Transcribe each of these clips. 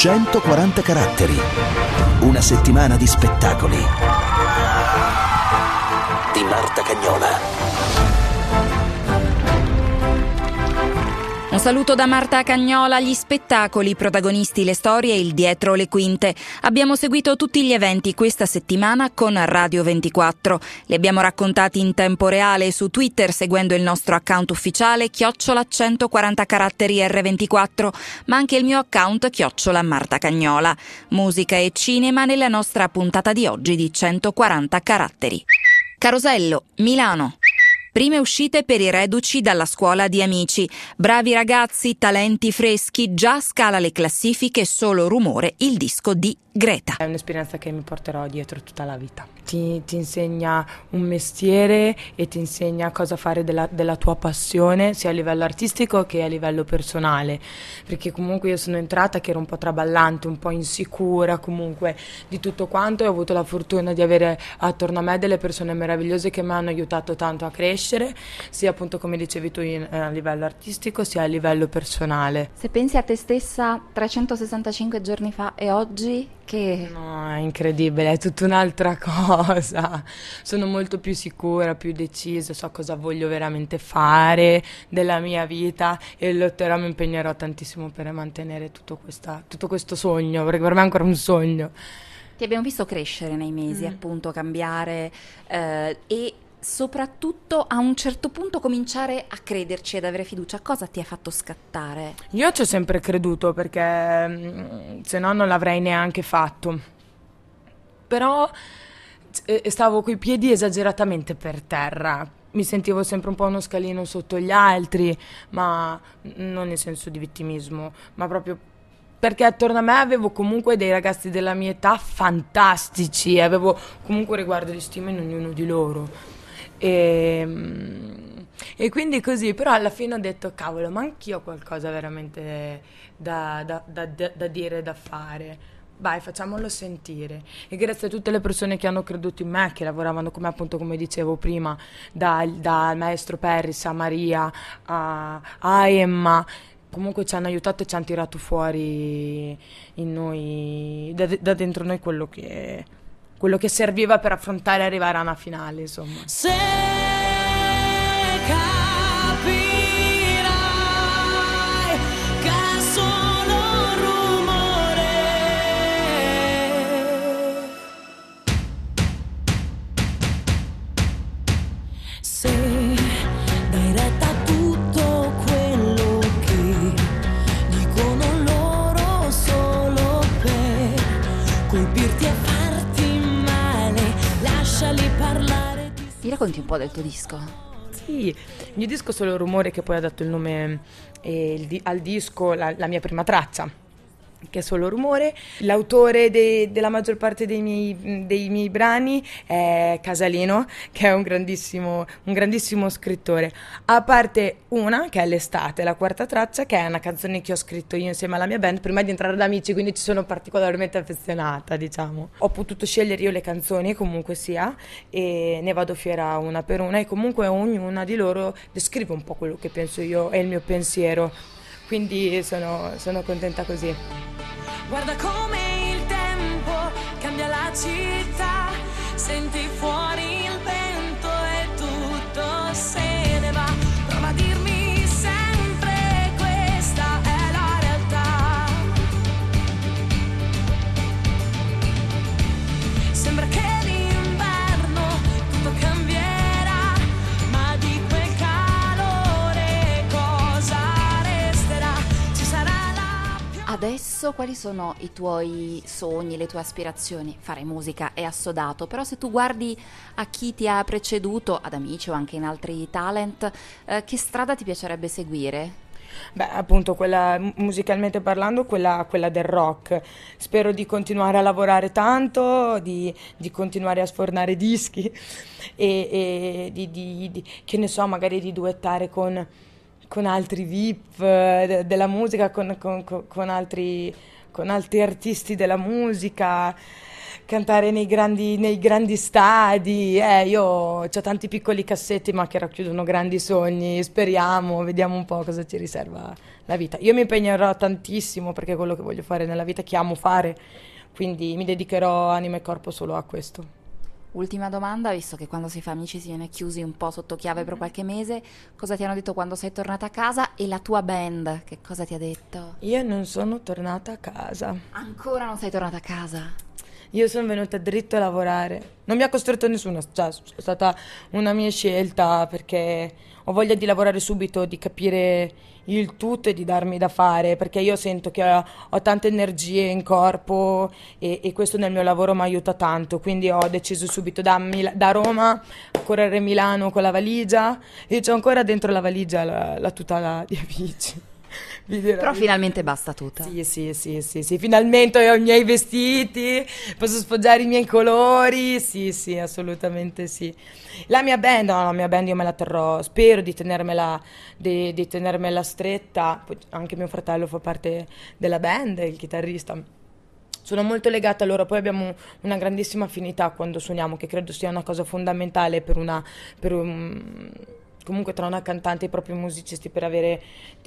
140 caratteri. Una settimana di spettacoli. Di Marta Cagnola. Un saluto da Marta Cagnola. Gli spettacoli, protagonisti, le storie e il dietro le quinte. Abbiamo seguito tutti gli eventi questa settimana con Radio 24. Li abbiamo raccontati in tempo reale su Twitter seguendo il nostro account ufficiale @140 caratteri R24, ma anche il mio account @Marta Cagnola. Musica e cinema nella nostra puntata di oggi di 140 caratteri. Carosello, Milano. Prime uscite per i reduci dalla scuola di Amici. Bravi ragazzi, talenti freschi, già scala le classifiche Solo Rumore, il disco di Greta. È un'esperienza che mi porterò dietro tutta la vita. Ti insegna un mestiere e ti insegna cosa fare della tua passione, sia a livello artistico che a livello personale. Perché comunque io sono entrata che ero un po' traballante, un po' insicura comunque di tutto quanto, e ho avuto la fortuna di avere attorno a me delle persone meravigliose che mi hanno aiutato tanto a crescere, sia appunto come dicevi tu a livello artistico sia a livello personale. Se pensi a te stessa 365 giorni fa e oggi, che... No, è incredibile, è tutta un'altra cosa. Sono molto più sicura, più decisa, so cosa voglio veramente fare della mia vita e lotterò, mi impegnerò tantissimo per mantenere tutto questo sogno, perché per me è ancora un sogno. Ti abbiamo visto crescere nei mesi, appunto, cambiare e soprattutto a un certo punto cominciare a crederci ed avere fiducia. Cosa ti ha fatto scattare? Io ci ho sempre creduto, perché se no non l'avrei neanche fatto, però stavo coi piedi esageratamente per terra, mi sentivo sempre un po' uno scalino sotto gli altri, ma non nel senso di vittimismo, ma proprio perché attorno a me avevo comunque dei ragazzi della mia età fantastici, avevo comunque riguardo di stima in ognuno di loro. E quindi così, però alla fine ho detto cavolo, ma anch'io ho qualcosa veramente da dire, da fare, vai, facciamolo sentire. E grazie a tutte le persone che hanno creduto in me, che lavoravano con me, appunto, come dicevo prima, dal maestro Perris a Maria a Emma, comunque ci hanno aiutato e ci hanno tirato fuori in noi, da dentro noi quello che serviva per affrontare e arrivare a una finale, insomma. Se capirai che è solo rumore, se dai retta a tutto quello che dicono loro solo per colpirti e farti male, lasciali parlare di... Mi racconti un po' del tuo disco? Sì, il mio disco Solo Rumore, che poi ha dato il nome al disco, la mia prima traccia, che è Solo Rumore. L'autore della maggior parte dei miei brani è Casalino, che è un grandissimo scrittore, a parte una che è L'estate, la quarta traccia, che è una canzone che ho scritto io insieme alla mia band prima di entrare ad Amici, quindi ci sono particolarmente affezionata, diciamo. Ho potuto scegliere io le canzoni, comunque sia, e ne vado fiera una per una, e comunque ognuna di loro descrive un po' quello che penso io e il mio pensiero, quindi sono contenta così. Guarda come il tempo cambia la città, senti fuori il vento e tutto se ne va. Prova a dirmi sempre questa è la realtà. Sembra che l'inverno tutto cambierà, ma di quel calore cosa resterà? Ci sarà la pioggia. Adesso quali sono i tuoi sogni, le tue aspirazioni? Fare musica è assodato, però se tu guardi a chi ti ha preceduto, ad Amici o anche in altri talent, che strada ti piacerebbe seguire? Beh, appunto, quella, musicalmente parlando, quella del rock. Spero di continuare a lavorare tanto, di continuare a sfornare dischi e che ne so, magari di duettare con altri VIP della musica, con altri artisti della musica, cantare nei grandi stadi. Io ho tanti piccoli cassetti ma che racchiudono grandi sogni. Speriamo, vediamo un po' cosa ci riserva la vita. Io mi impegnerò tantissimo perché è quello che voglio fare nella vita, che amo fare, quindi mi dedicherò anima e corpo solo a questo. Ultima domanda, visto che quando si fa amici si viene chiusi un po' sotto chiave per qualche mese, cosa ti hanno detto quando sei tornata a casa, e la tua band, che cosa ti ha detto? Io non sono tornata a casa. Ancora non sei tornata a casa? Io sono venuta dritto a lavorare. Non mi ha costretto nessuno, cioè è stata una mia scelta perché ho voglia di lavorare subito, di capire il tutto e di darmi da fare, perché io sento che ho tante energie in corpo e questo nel mio lavoro mi aiuta tanto, quindi ho deciso subito da Roma a correre a Milano con la valigia e c'ho ancora dentro la valigia la tuta di Amici. Però finalmente basta tutta. Sì, finalmente ho i miei vestiti, posso sfoggiare i miei colori, sì, assolutamente sì. La mia band io me la terrò, spero di tenermela stretta, poi anche mio fratello fa parte della band, il chitarrista. Sono molto legata a loro, poi abbiamo una grandissima affinità quando suoniamo, che credo sia una cosa fondamentale comunque tra una cantante e i propri musicisti, per avere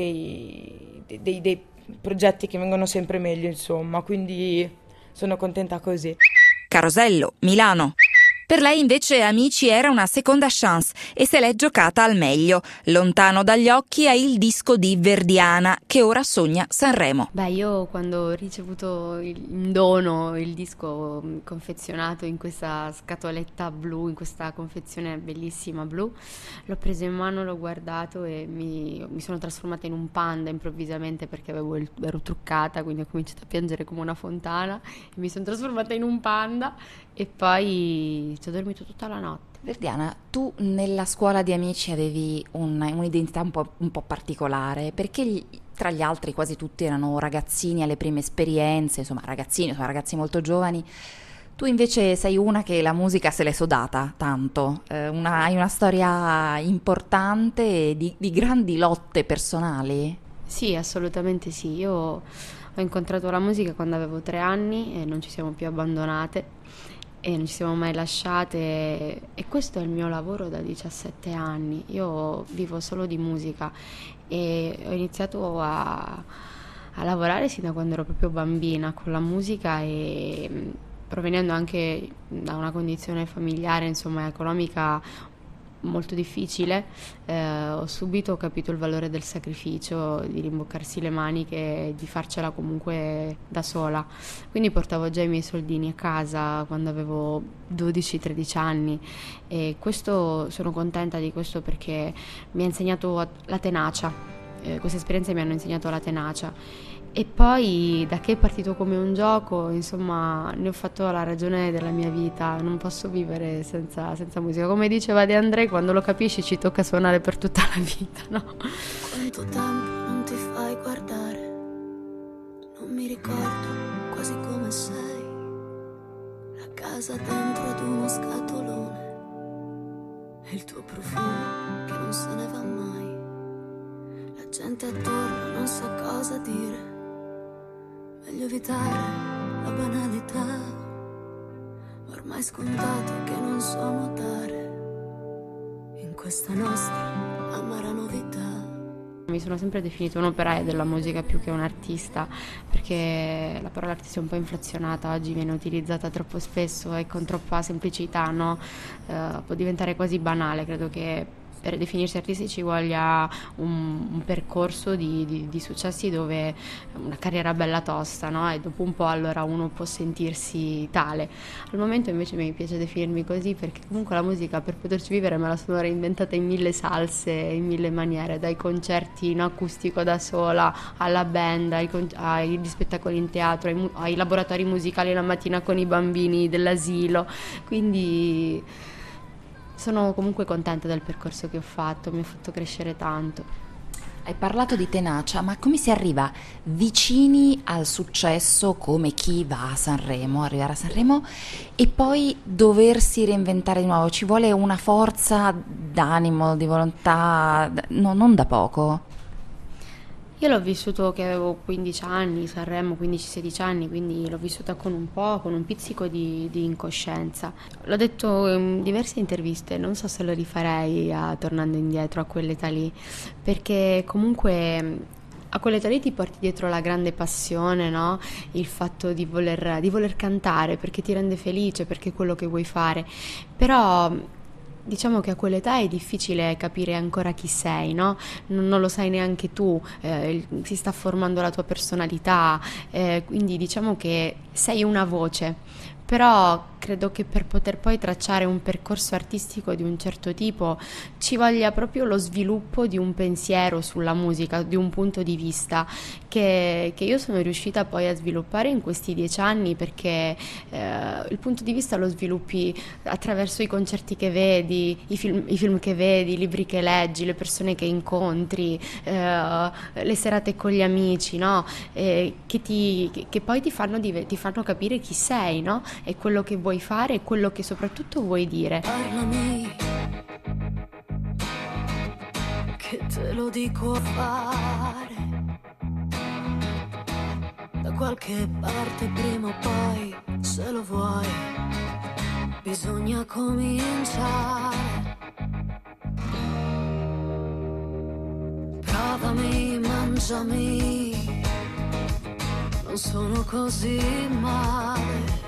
dei progetti che vengono sempre meglio, insomma, quindi sono contenta così. Carosello, Milano. Per lei invece Amici era una seconda chance e se l'è giocata al meglio. Lontano dagli occhi è il disco di Verdiana, che ora sogna Sanremo. Io quando ho ricevuto in dono il disco confezionato in questa scatoletta blu, in questa confezione bellissima blu, l'ho preso in mano, l'ho guardato e mi sono trasformata in un panda improvvisamente, perché ero truccata, quindi ho cominciato a piangere come una fontana e mi sono trasformata in un panda e poi ci ho dormito tutta la notte. Verdiana, tu nella scuola di Amici avevi un'identità un po' particolare, perché tra gli altri quasi tutti erano ragazzini alle prime esperienze, insomma ragazzi molto giovani. Tu invece sei una che la musica se l'è sodata tanto, hai una storia importante di grandi lotte personali. Sì, assolutamente sì. Io ho incontrato la musica quando avevo 3 anni e non ci siamo più abbandonate e non ci siamo mai lasciate, e questo è il mio lavoro da 17 anni. Io vivo solo di musica e ho iniziato a lavorare sin da quando ero proprio bambina con la musica, e provenendo anche da una condizione familiare, insomma, economica molto difficile, ho subito capito il valore del sacrificio, di rimboccarsi le maniche e di farcela comunque da sola. Quindi portavo già i miei soldini a casa quando avevo 12-13 anni, e questo, sono contenta di questo perché mi ha insegnato la tenacia. Queste esperienze mi hanno insegnato la tenacia. E poi, da che è partito come un gioco, insomma, ne ho fatto la ragione della mia vita. Non posso vivere senza musica. Come diceva De André, quando lo capisci ci tocca suonare per tutta la vita, no? Quanto tempo non ti fai guardare, non mi ricordo quasi come sei. La casa dentro ad uno scatolone e il tuo profumo che non se ne va mai. La gente attorno non sa cosa dire, meglio evitare la banalità, ormai scontato che non so nuotare in questa nostra amara novità. Mi sono sempre definita un'operaia della musica più che un artista, perché la parola artista è un po' inflazionata, oggi viene utilizzata troppo spesso e con troppa semplicità, no? Può diventare quasi banale. Credo che per definirsi artisti ci voglia un percorso di successi, dove una carriera bella tosta, no? E dopo un po' allora uno può sentirsi tale. Al momento invece mi piace definirmi così, perché comunque la musica, per poterci vivere, me la sono reinventata in 1000 salse, in 1000 maniere, dai concerti in acustico da sola, alla band, agli spettacoli in teatro, ai laboratori musicali la mattina con i bambini dell'asilo. Quindi sono comunque contenta del percorso che ho fatto, mi ha fatto crescere tanto. Hai parlato di tenacia, ma come si arriva vicini al successo come chi va a Sanremo, arrivare a Sanremo e poi doversi reinventare di nuovo? Ci vuole una forza d'animo, di volontà, no, non da poco. Io l'ho vissuto che avevo 15 anni, Sanremo 15-16 anni, quindi l'ho vissuta con un pizzico di incoscienza. L'ho detto in diverse interviste, non so se lo rifarei tornando indietro a quell'età lì, perché comunque a quell'età lì ti porti dietro la grande passione, no? Il fatto di voler cantare perché ti rende felice, perché è quello che vuoi fare, però diciamo che a quell'età è difficile capire ancora chi sei, no? Non lo sai neanche tu, si sta formando la tua personalità, quindi diciamo che sei una voce, però credo che per poter poi tracciare un percorso artistico di un certo tipo ci voglia proprio lo sviluppo di un pensiero sulla musica, di un punto di vista che io sono riuscita poi a sviluppare in questi 10 anni, perché il punto di vista lo sviluppi attraverso i concerti che vedi, i film che vedi, i libri che leggi, le persone che incontri, le serate con gli amici, no? Che poi ti fanno capire chi sei, no? E quello che vuoi fare e quello che soprattutto vuoi dire. Parlami, che te lo dico a fare. Da qualche parte prima o poi, se lo vuoi, bisogna cominciare. Provami, mangiami, non sono così male.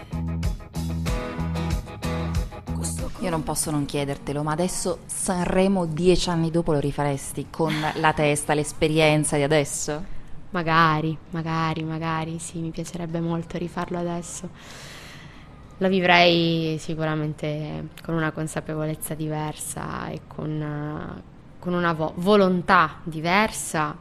Io non posso non chiedertelo, ma adesso Sanremo 10 anni dopo lo rifaresti con la testa, l'esperienza di adesso? Magari, sì, mi piacerebbe molto rifarlo adesso. Lo vivrei sicuramente con una consapevolezza diversa e con una volontà diversa,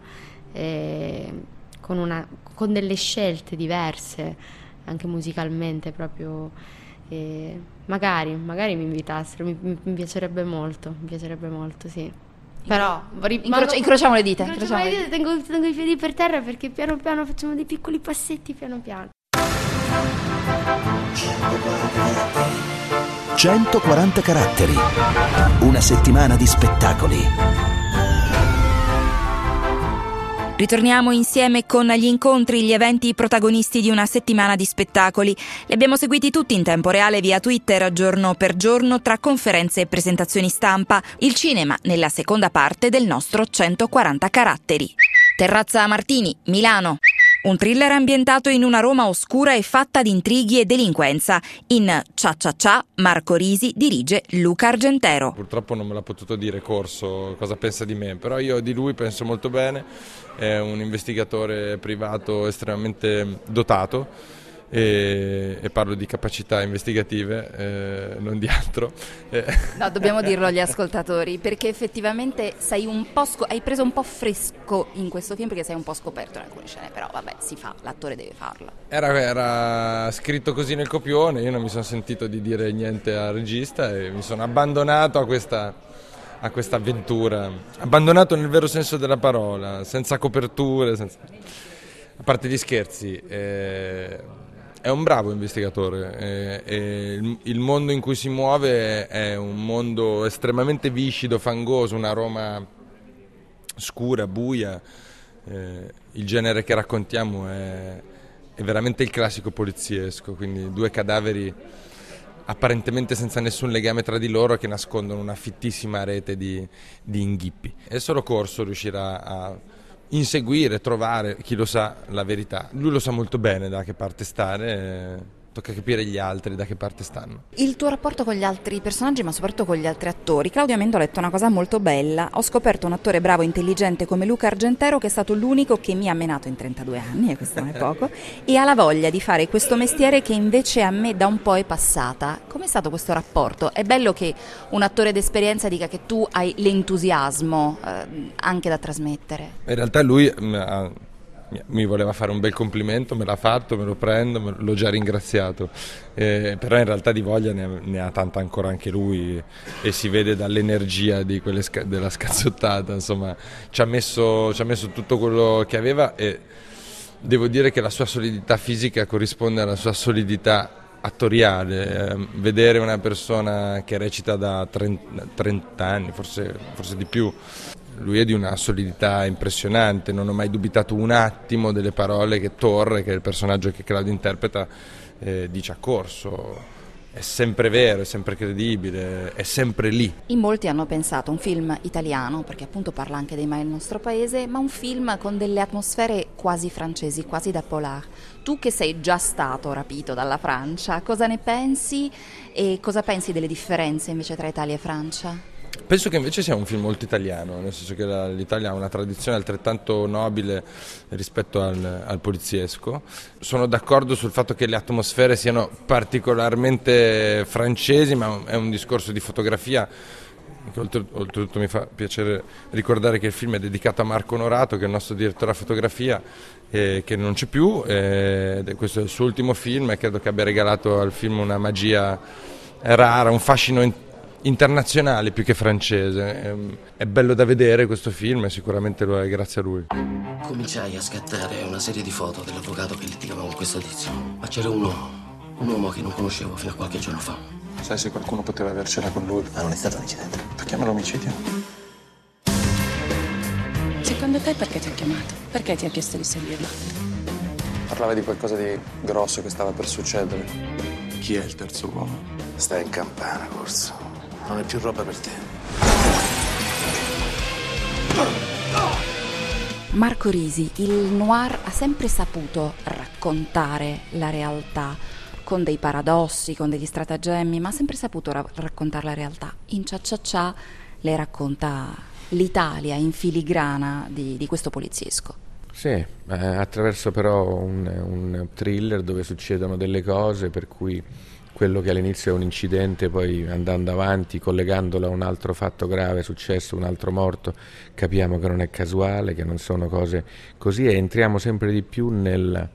con delle scelte diverse, anche musicalmente proprio. Magari mi invitassero, mi piacerebbe molto, sì. Però incrociamo le dita. Tengo i piedi per terra, perché piano piano facciamo dei piccoli passetti, piano piano. 140 caratteri. Una settimana di spettacoli. Ritorniamo insieme con gli incontri, gli eventi protagonisti di una settimana di spettacoli. Li abbiamo seguiti tutti in tempo reale via Twitter, giorno per giorno, tra conferenze e presentazioni stampa. Il cinema nella seconda parte del nostro 140 caratteri. Terrazza Martini, Milano. Un thriller ambientato in una Roma oscura e fatta di intrighi e delinquenza. In Cia Cia Cia, Marco Risi dirige Luca Argentero. Purtroppo non me l'ha potuto dire Corso cosa pensa di me, però io di lui penso molto bene. È un investigatore privato estremamente dotato e parlo di capacità investigative, non di altro. No, dobbiamo dirlo agli ascoltatori, perché effettivamente hai preso un po' fresco in questo film, perché sei un po' scoperto in alcune scene, però vabbè, si fa, l'attore deve farlo. Era scritto così nel copione, io non mi sono sentito di dire niente al regista e mi sono abbandonato a questa avventura, abbandonato nel vero senso della parola, senza coperture, a parte gli scherzi. È un bravo investigatore, il mondo in cui si muove è un mondo estremamente viscido, fangoso, una Roma scura, buia. Il genere che raccontiamo è veramente il classico poliziesco, quindi 2 cadaveri apparentemente senza nessun legame tra di loro che nascondono una fittissima rete di inghippi. E solo Corso riuscirà a inseguire, trovare, chi lo sa, la verità. Lui lo sa molto bene da che parte stare, tocca capire gli altri da che parte stanno. Il tuo rapporto con gli altri personaggi, ma soprattutto con gli altri attori. Claudio Amendola ha detto una cosa molto bella: ho scoperto un attore bravo e intelligente come Luca Argentero, che è stato l'unico che mi ha menato in 32 anni, e questo non è poco, e ha la voglia di fare questo mestiere che invece a me da un po' è passata. Com'è stato questo rapporto? È bello che un attore d'esperienza dica che tu hai l'entusiasmo anche da trasmettere. In realtà lui mi voleva fare un bel complimento, me l'ha fatto, me lo prendo, l'ho già ringraziato, però in realtà di voglia ne ha tanta ancora anche lui, e si vede dall'energia di della scazzottata, insomma ci ha messo tutto quello che aveva, e devo dire che la sua solidità fisica corrisponde alla sua solidità attoriale. Vedere una persona che recita da 30 anni, forse di più, lui è di una solidità impressionante, non ho mai dubitato un attimo delle parole che Torre, che è il personaggio che Claudio interpreta, dice a corso. È sempre vero, è sempre credibile, è sempre lì. In molti hanno pensato un film italiano, perché appunto parla anche dei mai del nostro paese, ma un film con delle atmosfere quasi francesi, quasi da polar. Tu che sei già stato rapito dalla Francia, cosa ne pensi e cosa pensi delle differenze invece tra Italia e Francia? Penso che invece sia un film molto italiano, nel senso che l'Italia ha una tradizione altrettanto nobile rispetto al poliziesco. Sono d'accordo sul fatto che le atmosfere siano particolarmente francesi, ma è un discorso di fotografia. Oltretutto mi fa piacere ricordare che il film è dedicato a Marco Onorato, che è il nostro direttore a fotografia, che non c'è più. Questo è il suo ultimo film e credo che abbia regalato al film una magia rara, un fascino internazionale più che francese. È bello da vedere questo film e sicuramente lo è grazie a lui. Cominciai a scattare una serie di foto dell'avvocato che litigava con questo tizio, ma c'era un uomo che non conoscevo fino a qualche giorno fa. Sai se qualcuno poteva avercela con lui? Ma non è stato un incidente. Perché l'omicidio? Secondo te perché ti ha chiamato? Perché ti ha chiesto di seguirlo? Parlava di qualcosa di grosso che stava per succedere. Chi è il terzo uomo? Stai in campana, Corso. Non è più roba per te. Marco Risi, il noir ha sempre saputo raccontare la realtà con dei paradossi, con degli stratagemmi, ma ha sempre saputo raccontare la realtà. In Cia Cia Cia lei racconta l'Italia in filigrana di questo poliziesco. Sì, attraverso però un thriller dove succedono delle cose per cui quello che all'inizio è un incidente, poi andando avanti, collegandolo a un altro fatto grave successo, un altro morto, capiamo che non è casuale, che non sono cose così, e entriamo sempre di più nella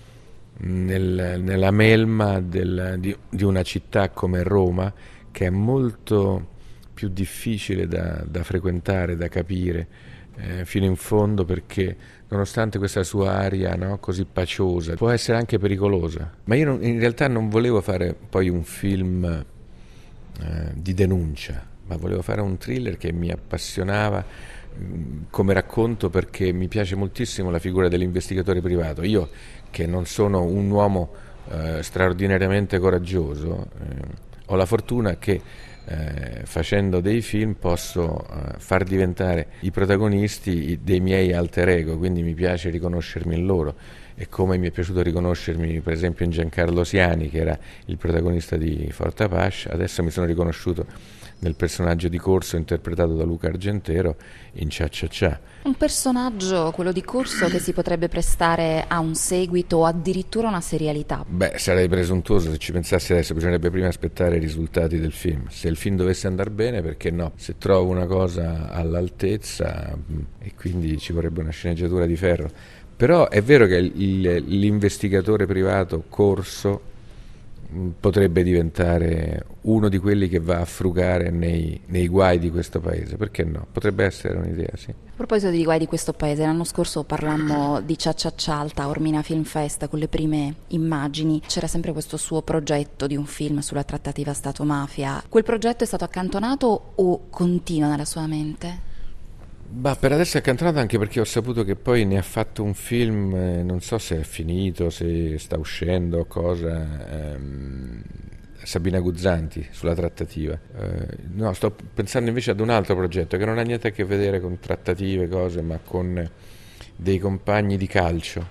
melma di una città come Roma, che è molto più difficile da frequentare, da capire fino in fondo, perché nonostante questa sua aria, no, così paciosa, può essere anche pericolosa. Ma io in realtà non volevo fare poi un film di denuncia, ma volevo fare un thriller che mi appassionava come racconto, perché mi piace moltissimo la figura dell'investigatore privato. Io, che non sono un uomo straordinariamente coraggioso, ho la fortuna che facendo dei film posso far diventare i protagonisti dei miei alter ego, quindi mi piace riconoscermi in loro, e come mi è piaciuto riconoscermi per esempio in Giancarlo Siani, che era il protagonista di Fort Apache. Adesso mi sono riconosciuto nel personaggio di Corso interpretato da Luca Argentero in Cia Cia Cia. Un personaggio, quello di Corso, che si potrebbe prestare a un seguito o addirittura una serialità. Beh, sarei presuntuoso se ci pensassi adesso, bisognerebbe prima aspettare i risultati del film. Se il film dovesse andare bene, perché no? Se trovo una cosa all'altezza, e quindi ci vorrebbe una sceneggiatura di ferro. Però è vero che l'investigatore privato Corso potrebbe diventare uno di quelli che va a frugare nei guai di questo paese, perché no? Potrebbe essere un'idea, sì. A proposito di guai di questo paese, l'anno scorso parlammo di Cia Cia Cia al Taormina Film Fest con le prime immagini. C'era sempre questo suo progetto di un film sulla trattativa Stato-mafia. Quel progetto è stato accantonato o continua nella sua mente? Bah, per adesso è accantonato, anche perché ho saputo che poi ne ha fatto un film, non so se è finito, se sta uscendo o cosa, Sabina Guzzanti, sulla trattativa. No, sto pensando invece ad un altro progetto che non ha niente a che vedere con trattative, cose, ma con dei compagni di calcio.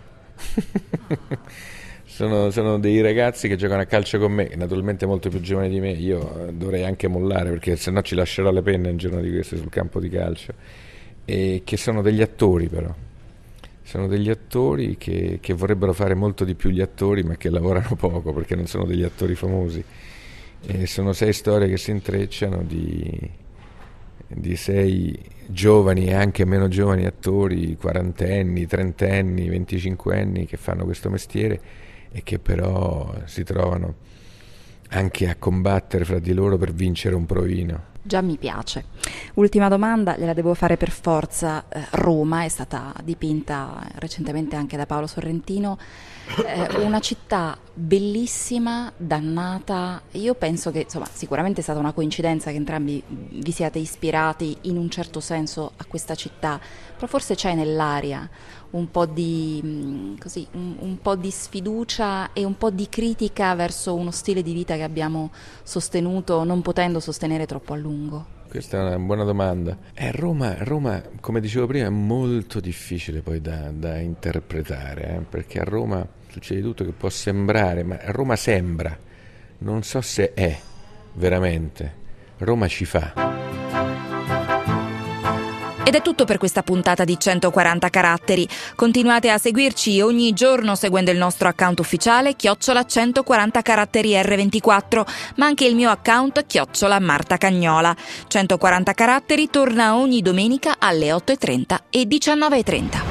Sono dei ragazzi che giocano a calcio con me, naturalmente molto più giovani di me. Io dovrei anche mollare, perché sennò ci lascerò le penne un giorno di questi sul campo di calcio. E che sono degli attori, però sono degli attori che vorrebbero fare molto di più gli attori, ma che lavorano poco perché non sono degli attori famosi, e sono 6 storie che si intrecciano di 6 giovani e anche meno giovani attori, 40enni, 30enni, 25enni, che fanno questo mestiere e che però si trovano anche a combattere fra di loro per vincere un provino. Già mi piace. Ultima domanda, gliela devo fare per forza. Roma è stata dipinta recentemente anche da Paolo Sorrentino, una città bellissima, dannata. Io penso che insomma sicuramente è stata una coincidenza che entrambi vi siate ispirati in un certo senso a questa città, però forse c'è nell'aria un po' di così, un po' di sfiducia e un po' di critica verso uno stile di vita che abbiamo sostenuto non potendo sostenere troppo a lungo. Questa è una buona domanda. Roma, come dicevo prima, è molto difficile poi da interpretare, perché a Roma succede tutto che può sembrare, ma Roma sembra, non so se è veramente. Roma ci fa. Ed è tutto per questa puntata di 140 caratteri. Continuate a seguirci ogni giorno seguendo il nostro account ufficiale @140 caratteri R24, ma anche il mio account @Marta Cagnola. 140 caratteri torna ogni domenica alle 8:30 e 19:30.